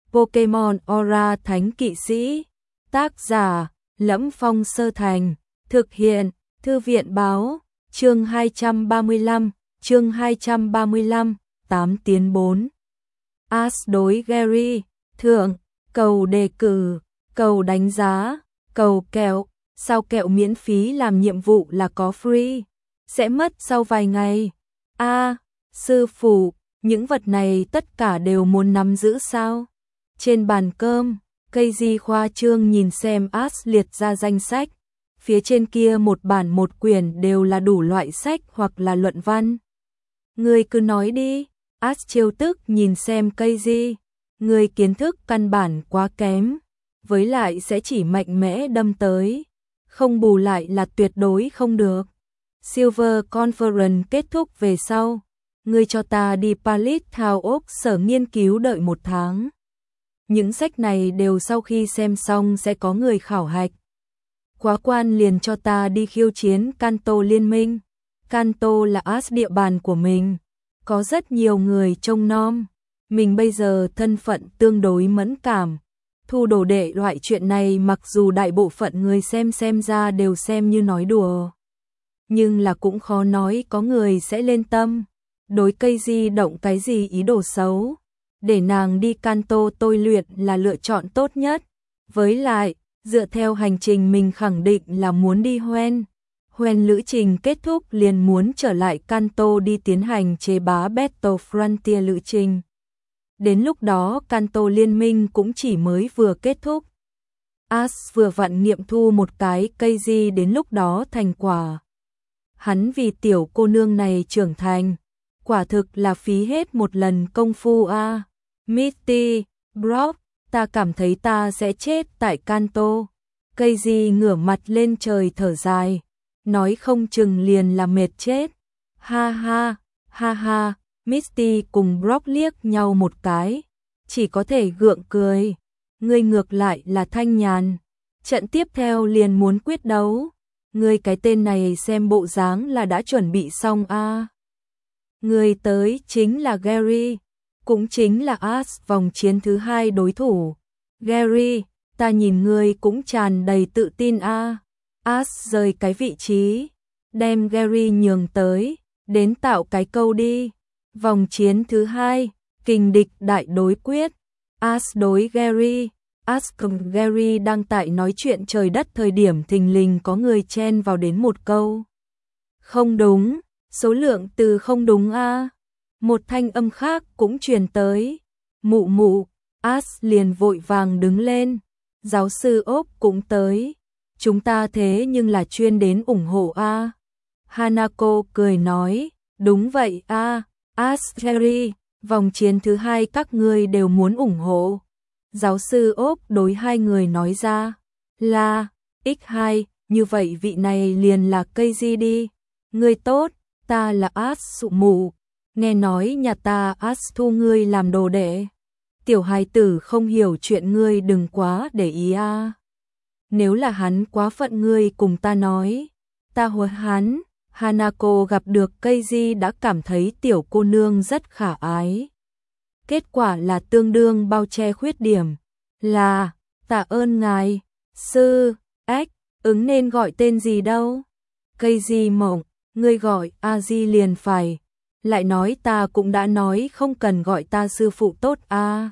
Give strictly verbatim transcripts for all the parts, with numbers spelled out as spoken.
Pokemon Aura Thánh Kỵ Sĩ. Tác giả: Lẫm Phong Sơ Thành. Thực hiện: Thư viện báo. Chương hai trăm ba mươi lăm, chương hai trăm ba mươi lăm, tám tiến bốn. Ash đối Gary. Thượng, cầu đề cử, cầu đánh giá, cầu kẹo. Sao kẹo miễn phí làm nhiệm vụ là có free? Sẽ mất sau vài ngày. A, à, sư phụ, những vật này tất cả đều muốn nắm giữ sao? Trên bàn cơm, Keiji khoa trương nhìn xem Ash liệt ra danh sách. Phía trên kia một bản một quyển đều là đủ loại sách hoặc là luận văn. Ngươi cứ nói đi. Ash trêu tức nhìn xem Keiji. Ngươi kiến thức căn bản quá kém. Với lại sẽ chỉ mạnh mẽ đâm tới. Không bù lại là tuyệt đối không được. Silver Conference kết thúc về sau. Ngươi cho ta đi Palisade Thao ốc sở nghiên cứu đợi một tháng. Những sách này đều sau khi xem xong sẽ có người khảo hạch. Quá quan liền cho ta đi khiêu chiến Kanto liên minh. Kanto là Ash địa bàn của mình. Có rất nhiều người trông nom. Mình bây giờ thân phận tương đối mẫn cảm. Thu đồ đệ loại chuyện này mặc dù đại bộ phận người xem xem ra đều xem như nói đùa. Nhưng là cũng khó nói có người sẽ lên tâm. Đối Keiji động cái gì ý đồ xấu. Để nàng đi Kanto tôi luyện là lựa chọn tốt nhất. Với lại, dựa theo hành trình mình khẳng định là muốn đi Hoenn. Hoenn lữ trình kết thúc liền muốn trở lại Kanto đi tiến hành chế bá Battle Frontier lữ trình. Đến lúc đó Kanto liên minh cũng chỉ mới vừa kết thúc. Ash vừa vặn nghiệm thu một cái Keiji đến lúc đó thành quả. Hắn vì tiểu cô nương này trưởng thành. Quả thực là phí hết một lần công phu a. À. Misty, Brock, ta cảm thấy ta sẽ chết tại Kanto. Keiji ngửa mặt lên trời thở dài. Nói không chừng liền là mệt chết. Ha ha, ha ha. Misty cùng Brock liếc nhau một cái. Chỉ có thể gượng cười. Ngươi ngược lại là thanh nhàn. Trận tiếp theo liền muốn quyết đấu. Ngươi cái tên này xem bộ dáng là đã chuẩn bị xong a. À. Người tới chính là Gary. Cũng chính là Ash vòng chiến thứ hai đối thủ. Gary, ta nhìn ngươi cũng tràn đầy tự tin a. À. Ash rời cái vị trí. Đem Gary nhường tới. Đến tạo cái câu đi. Vòng chiến thứ hai. Kình địch đại đối quyết. Ash đối Gary. Ash cùng Gary đang tại nói chuyện trời đất thời điểm thình lình có người chen vào đến một câu. Không đúng. Số lượng từ không đúng a. À. Một thanh âm khác cũng truyền tới. Mụ mụ. Ash liền vội vàng đứng lên. Giáo sư ốp cũng tới. Chúng ta thế nhưng là chuyên đến ủng hộ a. À. Hanako cười nói. Đúng vậy a. À. Ash Gary, vòng chiến thứ hai các ngươi đều muốn ủng hộ. Giáo sư ốp đối hai người nói ra. Là, nhân hai, như vậy vị này liền là Keiji đi. Ngươi tốt, ta là Ash sụ mụ. Nghe nói nhà ta Ash thu ngươi làm đồ đệ. Tiểu hài tử không hiểu chuyện ngươi đừng quá để ý a. À. Nếu là hắn quá phận ngươi cùng ta nói. Ta huấn hắn. Hanako gặp được Keiji đã cảm thấy tiểu cô nương rất khả ái. Kết quả là tương đương bao che khuyết điểm. Là, tạ ơn ngài, sư, ếch, ứng nên gọi tên gì đâu. Keiji mộng, ngươi gọi Aji liền phải. Lại nói ta cũng đã nói không cần gọi ta sư phụ tốt a. À.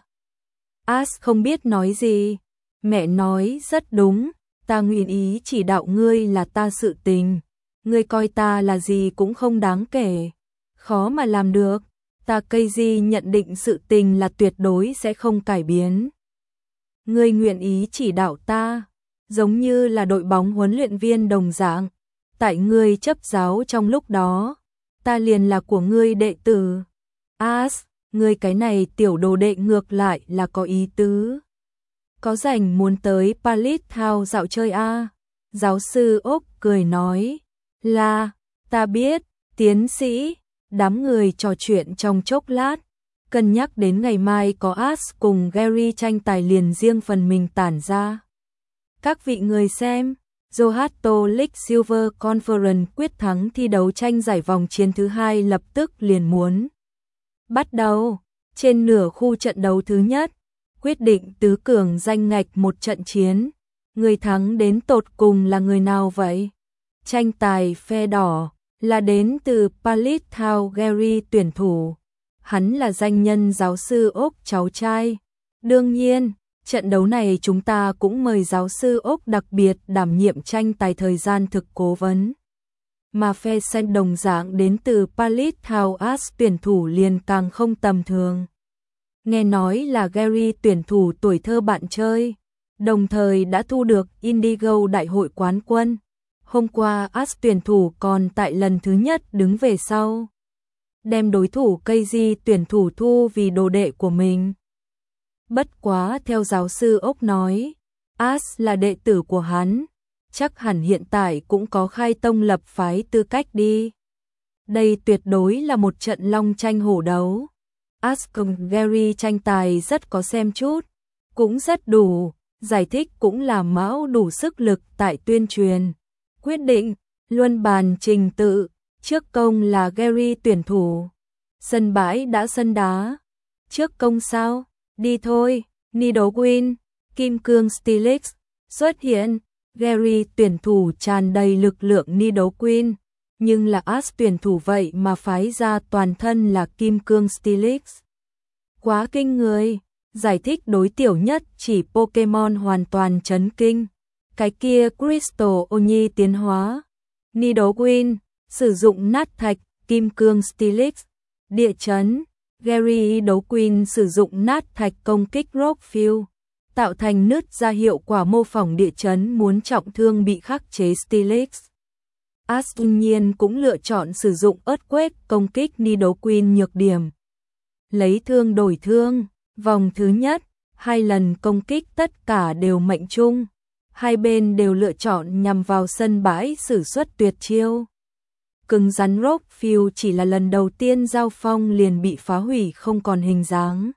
Ash không biết nói gì. Mẹ nói rất đúng, ta nguyện ý chỉ đạo ngươi là ta sự tình. Ngươi coi ta là gì cũng không đáng kể. Khó mà làm được. Ta Keiji nhận định sự tình là tuyệt đối sẽ không cải biến. Ngươi nguyện ý chỉ đạo ta. Giống như là đội bóng huấn luyện viên đồng dạng. Tại ngươi chấp giáo trong lúc đó. Ta liền là của ngươi đệ tử. Ash, ngươi cái này tiểu đồ đệ ngược lại là có ý tứ. Có rảnh muốn tới Palisade Thao dạo chơi a? À? Giáo sư ốp cười nói. Là, ta biết, tiến sĩ. Đám người trò chuyện trong chốc lát. Cân nhắc đến ngày mai có Ash cùng Gary tranh tài liền riêng phần mình tản ra. Các vị người xem, Johto League Silver Conference quyết thắng thi đấu tranh giải vòng chiến thứ hai lập tức liền muốn bắt đầu. Trên nửa khu trận đấu thứ nhất, quyết định tứ cường danh ngạch một trận chiến. Người thắng đến tột cùng là người nào vậy? Tranh tài phe đỏ là đến từ Palestine Gary tuyển thủ. Hắn là danh nhân giáo sư Úc cháu trai. Đương nhiên, trận đấu này chúng ta cũng mời giáo sư Úc đặc biệt đảm nhiệm tranh tài thời gian thực cố vấn. Mà phe xanh đồng dạng đến từ Palestine as tuyển thủ liền càng không tầm thường. Nghe nói là Gary tuyển thủ tuổi thơ bạn chơi, đồng thời đã thu được Indigo đại hội quán quân. Hôm qua as tuyển thủ còn tại lần thứ nhất đứng về sau, đem đối thủ cây di tuyển thủ thu vì đồ đệ của mình. Bất quá theo giáo sư Úc nói, as là đệ tử của hắn, chắc hẳn hiện tại cũng có khai tông lập phái tư cách đi. Đây tuyệt đối là một trận long tranh hổ đấu. As cùng Gary tranh tài rất có xem chút, cũng rất đủ, giải thích cũng là mão đủ sức lực tại tuyên truyền. Quyết định, luân bàn trình tự, trước công là Gary tuyển thủ. Sân bãi đã sân đá. Trước công sao? Đi thôi, Nidoqueen, Kim Cương Steelix, xuất hiện. Gary tuyển thủ tràn đầy lực lượng Nidoqueen, nhưng là as tuyển thủ vậy mà phái ra toàn thân là Kim Cương Steelix. Quá kinh người, giải thích đối tiểu nhất chỉ Pokemon hoàn toàn chấn kinh. Cái kia Crystal Oni tiến hóa. Nidoqueen, sử dụng nát thạch, Kim Cương Steelix. Địa chấn, Gary Nidoqueen sử dụng nát thạch công kích Rockfield, tạo thành nứt ra hiệu quả mô phỏng địa chấn muốn trọng thương bị khắc chế Steelix. As đương nhiên cũng lựa chọn sử dụng Earthquake công kích Nidoqueen nhược điểm. Lấy thương đổi thương, vòng thứ nhất, hai lần công kích tất cả đều mệnh trung. Hai bên đều lựa chọn nhằm vào sân bãi sử xuất tuyệt chiêu. Cứng rắn Rockfield chỉ là lần đầu tiên giao phong liền bị phá hủy không còn hình dáng.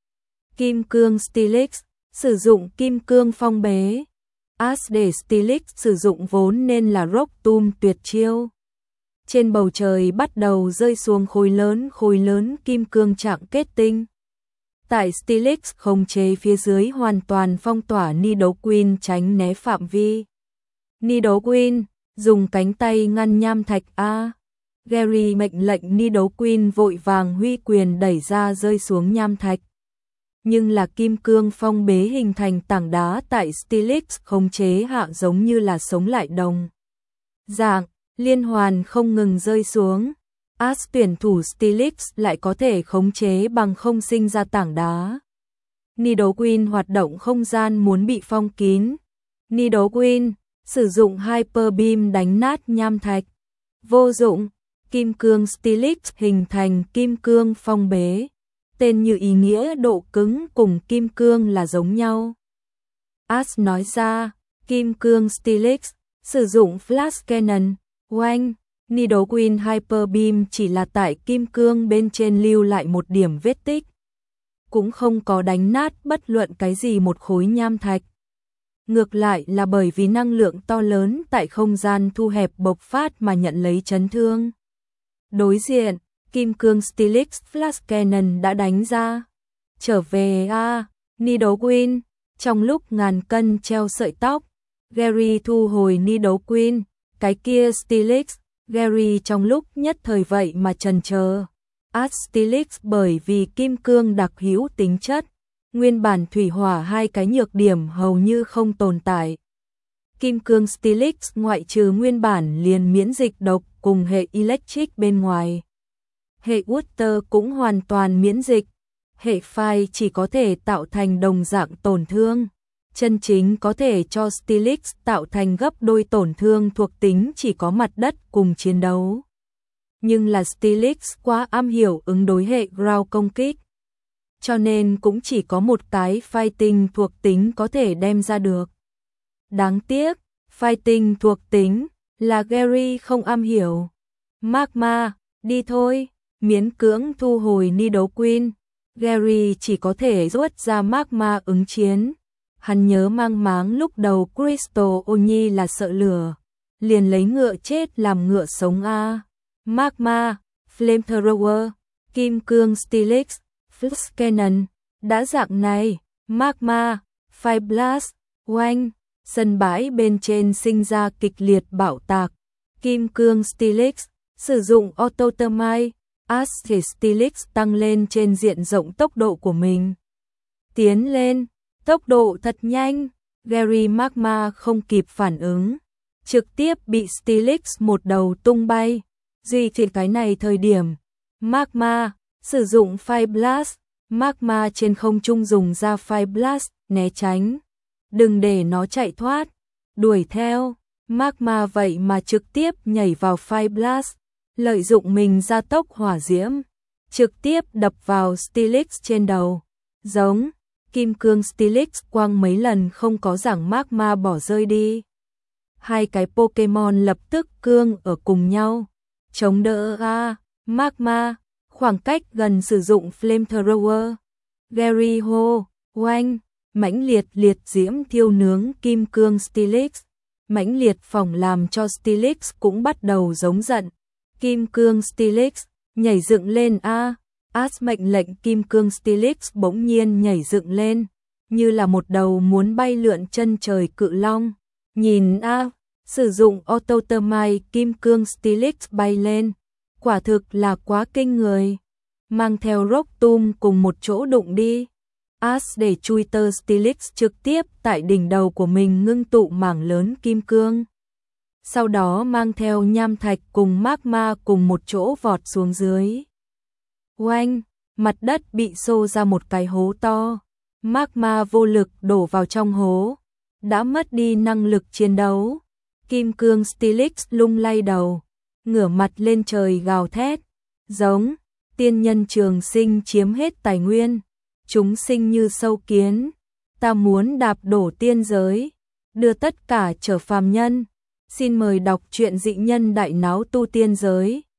Kim Cương Steelix, sử dụng Kim Cương phong bế. As để Steelix sử dụng vốn nên là Rock Tomb tuyệt chiêu. Trên bầu trời bắt đầu rơi xuống khối lớn khối lớn kim cương trạng kết tinh. Tại Steelix khống chế phía dưới hoàn toàn phong tỏa Nidoqueen tránh né phạm vi. Nidoqueen, dùng cánh tay ngăn nham thạch A. Gary mệnh lệnh Nidoqueen vội vàng huy quyền đẩy ra rơi xuống nham thạch. Nhưng là kim cương phong bế hình thành tảng đá tại Steelix khống chế hạ giống như là sống lại đồng dạng, liên hoàn không ngừng rơi xuống. As tuyển thủ Steelix lại có thể khống chế bằng không sinh ra tảng đá. Nidoqueen hoạt động không gian muốn bị phong kín. Nidoqueen sử dụng Hyper Beam đánh nát nham thạch. Vô dụng, Kim Cương Steelix hình thành kim cương phong bế. Tên như ý nghĩa độ cứng cùng kim cương là giống nhau. As nói ra, Kim Cương Steelix sử dụng Flash Cannon, oanh, Nidoqueen Hyper Beam chỉ là tại kim cương bên trên lưu lại một điểm vết tích. Cũng không có đánh nát bất luận cái gì một khối nham thạch. Ngược lại là bởi vì năng lượng to lớn tại không gian thu hẹp bộc phát mà nhận lấy chấn thương. Đối diện, Kim Cương Steelix Flash Cannon đã đánh ra. Trở về a, Nidoqueen, trong lúc ngàn cân treo sợi tóc, Gary thu hồi Nidoqueen, cái kia Steelix, Gary trong lúc nhất thời vậy mà chần chờ. As Steelix bởi vì kim cương đặc hữu tính chất, nguyên bản thủy hỏa hai cái nhược điểm hầu như không tồn tại. Kim Cương Steelix ngoại trừ nguyên bản liền miễn dịch độc cùng hệ Electric bên ngoài. Hệ Water cũng hoàn toàn miễn dịch. Hệ Fire chỉ có thể tạo thành đồng dạng tổn thương. Chân chính có thể cho Steelix tạo thành gấp đôi tổn thương thuộc tính chỉ có mặt đất cùng chiến đấu. Nhưng là Steelix quá am hiểu ứng đối hệ ground công kích. Cho nên cũng chỉ có một cái Fighting thuộc tính có thể đem ra được. Đáng tiếc, Fighting thuộc tính là Gary không am hiểu. Magma, đi thôi, miễn cưỡng thu hồi Nidoqueen. Gary chỉ có thể rút ra Magma ứng chiến. Hắn nhớ mang máng lúc đầu Crystal Oni là sợ lửa, liền lấy ngựa chết làm ngựa sống a. Magma, Flamethrower, Kim Cương Steelix, Flash Cannon, đã dạng này, magma, fire blast, oanh, sân bãi bên trên sinh ra kịch liệt bạo tạc. Kim cương Steelix sử dụng auto thermite, Acid Steelix tăng lên trên diện rộng tốc độ của mình. Tiến lên, tốc độ thật nhanh, Gary Magma không kịp phản ứng, trực tiếp bị Steelix một đầu tung bay. Duy chỉ cái này thời điểm, Magma sử dụng Fire Blast, Magma trên không trung dùng ra Fire Blast, né tránh. Đừng để nó chạy thoát, đuổi theo, Magma vậy mà trực tiếp nhảy vào Fire Blast, lợi dụng mình gia tốc hỏa diễm, trực tiếp đập vào Steelix trên đầu. Giống, kim cương Steelix quang mấy lần không có giảng Magma bỏ rơi đi. Hai cái Pokemon lập tức cương ở cùng nhau, chống đỡ a Magma, khoảng cách gần sử dụng Flamethrower. Gary hô, oanh, mãnh liệt liệt diễm thiêu nướng kim cương Steelix, mãnh liệt phỏng làm cho Steelix cũng bắt đầu giống giận. Kim cương Steelix nhảy dựng lên a, As mệnh lệnh kim cương Steelix bỗng nhiên nhảy dựng lên, như là một đầu muốn bay lượn chân trời cự long. Nhìn a, sử dụng auto thermite kim cương Steelix bay lên, quả thực là quá kinh người. Mang theo Rocktomb cùng một chỗ đụng đi. As để Twitter Steelix trực tiếp tại đỉnh đầu của mình ngưng tụ mảng lớn kim cương. Sau đó mang theo nham thạch cùng magma cùng một chỗ vọt xuống dưới. Oanh, mặt đất bị xô ra một cái hố to. Magma vô lực đổ vào trong hố, đã mất đi năng lực chiến đấu. Kim cương Steelix lung lay đầu, ngửa mặt lên trời gào thét, giống, tiên nhân trường sinh chiếm hết tài nguyên, chúng sinh như sâu kiến, ta muốn đạp đổ tiên giới, đưa tất cả trở phàm nhân. Xin mời đọc truyện Dị Nhân Đại Náo Tu Tiên Giới.